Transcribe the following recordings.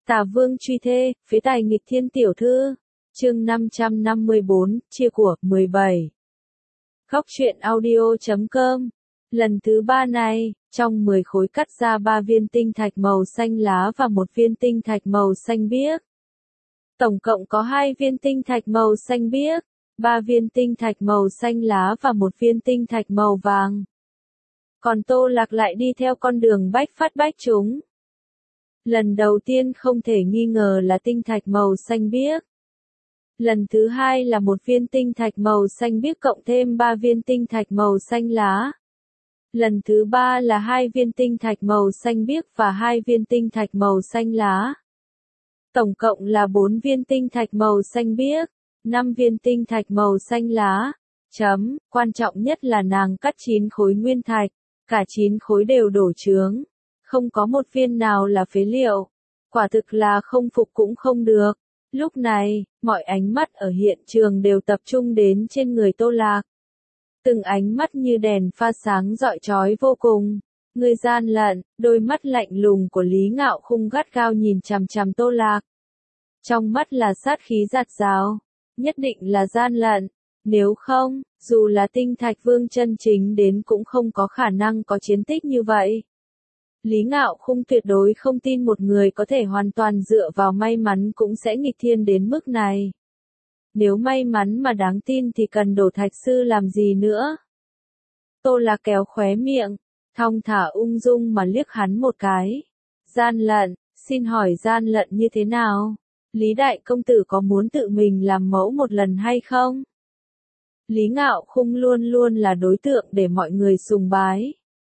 Tả Vương truy thê, phế tài nghịch thiên tiểu thư. Chương 554, chia của, 17. Góc truyện audio.com. Lần thứ 3 này, trong 10 khối cắt ra 3 viên tinh thạch màu xanh lá và 1 viên tinh thạch màu xanh biếc. Tổng cộng có 2 viên tinh thạch màu xanh biếc, 3 viên tinh thạch màu xanh lá và 1 viên tinh thạch màu vàng. Còn Tô Lạc lại đi theo con đường bách phát bách trúng. Lần đầu tiên không thể nghi ngờ là tinh thạch màu xanh biếc. Lần thứ hai là 1 viên tinh thạch màu xanh biếc cộng thêm 3 viên tinh thạch màu xanh lá. Lần thứ ba là 2 viên tinh thạch màu xanh biếc và 2 viên tinh thạch màu xanh lá. Tổng cộng là 4 viên tinh thạch màu xanh biếc, 5 viên tinh thạch màu xanh lá. Quan trọng nhất là nàng cắt 9 khối nguyên thạch, cả 9 khối đều đổ chướng. Không có một viên nào là phế liệu. Quả thực là không phục cũng không được. Lúc này, mọi ánh mắt ở hiện trường đều tập trung đến trên người Tô Lạc. Từng ánh mắt như đèn pha sáng rọi chói vô cùng. Người gian lận, đôi mắt lạnh lùng của Lý Ngạo Khung gắt gao nhìn chằm chằm Tô Lạc. Trong mắt là sát khí giạt rào. Nhất định là gian lận. Nếu không, dù là tinh thạch vương chân chính đến cũng không có khả năng có chiến tích như vậy. Lý Ngạo Khung tuyệt đối không tin một người có thể hoàn toàn dựa vào may mắn cũng sẽ nghịch thiên đến mức này. Nếu may mắn mà đáng tin thì cần đổ thạch sư làm gì nữa? Tô Lạc kéo khóe miệng, thong thả ung dung mà liếc hắn một cái. Gian lận, xin hỏi gian lận như thế nào? Lý đại công tử có muốn tự mình làm mẫu một lần hay không? Lý Ngạo Khung luôn luôn là đối tượng để mọi người sùng bái.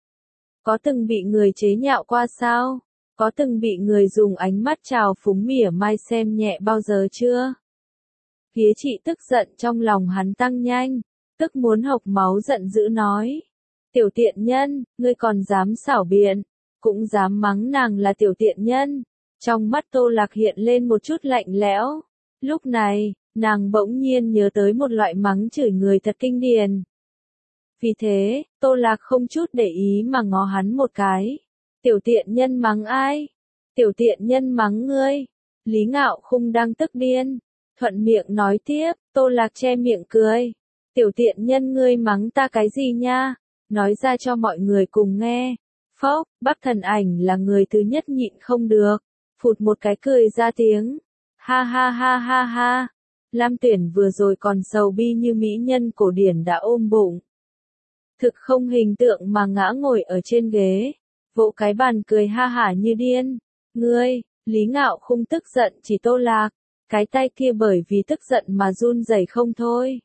Có từng bị người chế nhạo qua sao? Có từng bị người dùng ánh mắt trào phúng mỉa mai xem nhẹ bao giờ chưa? Phía chị tức giận trong lòng hắn tăng nhanh, tức muốn hộc máu giận dữ nói. Tiểu tiện nhân, ngươi còn dám xảo biện, cũng dám mắng nàng là tiểu tiện nhân. Trong mắt Tô Lạc hiện lên một chút lạnh lẽo. Lúc này, nàng bỗng nhiên nhớ tới một loại mắng chửi người thật kinh điển. Vì thế, Tô Lạc không chút để ý mà ngó hắn một cái. Tiểu tiện nhân mắng ai? Tiểu tiện nhân mắng ngươi. Lý Ngạo Khung đang tức điên. Thuận miệng nói tiếp, Tô Lạc che miệng cười. Tiểu tiện nhân ngươi mắng ta cái gì nha? Nói ra cho mọi người cùng nghe. Phốc, Bắc Thần Ảnh là người thứ nhất nhịn không được. Phụt một cái cười ra tiếng. Ha ha ha ha ha. Lam Tuyển vừa rồi còn sầu bi như mỹ nhân cổ điển đã ôm bụng. Thực không hình tượng mà ngã ngồi ở trên ghế. Vỗ cái bàn cười ha hả như điên. Ngươi, Lý Ngạo Khung tức giận chỉ Tô Lạc. Cái tay kia bởi vì tức giận mà run rẩy không thôi.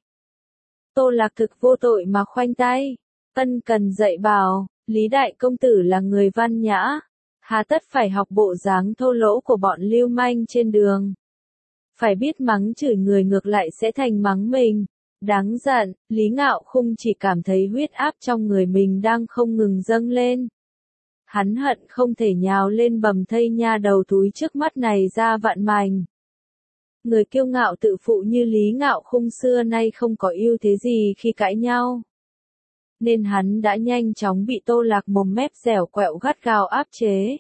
Tô Lạc thực vô tội mà khoanh tay. Ân cần dạy bảo, Lý đại công tử là người văn nhã. Hà tất phải học bộ dáng thô lỗ của bọn lưu manh trên đường. Phải biết mắng chửi người ngược lại sẽ thành mắng mình. Đáng giận, Lý Ngạo Khung chỉ cảm thấy huyết áp trong người mình đang không ngừng dâng lên. Hắn hận không thể nhào lên bầm thây nha đầu túi trước mắt này ra vạn mảnh. Người kiêu ngạo tự phụ như Lý Ngạo Khung xưa nay không có ưu thế gì khi cãi nhau. Nên hắn đã nhanh chóng bị Tô Lạc mồm mép dẻo quẹo gắt gao áp chế.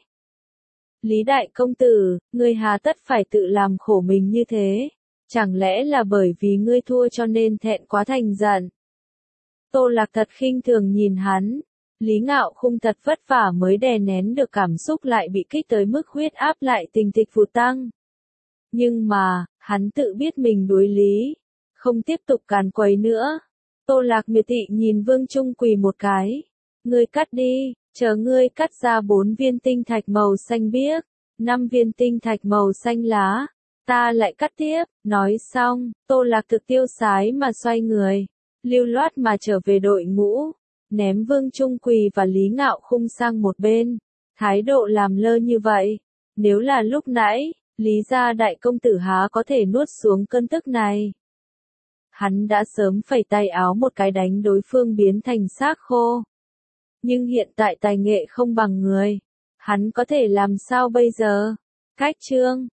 Lý đại công tử, ngươi hà tất phải tự làm khổ mình như thế? Chẳng lẽ là bởi vì ngươi thua cho nên thẹn quá thành giận? Tô Lạc thật khinh thường nhìn hắn. Lý Ngạo Khung thật vất vả mới đè nén được cảm xúc lại bị kích tới mức huyết áp lại tình thịch vụt tăng. Nhưng mà, hắn tự biết mình đối lý. Không tiếp tục càn quấy nữa. Tô Lạc miệt thị nhìn Vương Trung Quỳ một cái. Ngươi cắt đi, chờ ngươi cắt ra 4 viên tinh thạch màu xanh biếc, 5 viên tinh thạch màu xanh lá. Ta lại cắt tiếp, nói xong, Tô Lạc thực tiêu sái mà xoay người, lưu loát mà trở về đội ngũ, ném Vương Trung Quỳ và Lý Ngạo Khung sang một bên, thái độ làm lơ như vậy, nếu là lúc nãy, Lý gia đại công tử há có thể nuốt xuống cơn tức này. Hắn đã sớm phẩy tay áo một cái đánh đối phương biến thành xác khô. Nhưng hiện tại tài nghệ không bằng người, hắn có thể làm sao bây giờ? Cách chương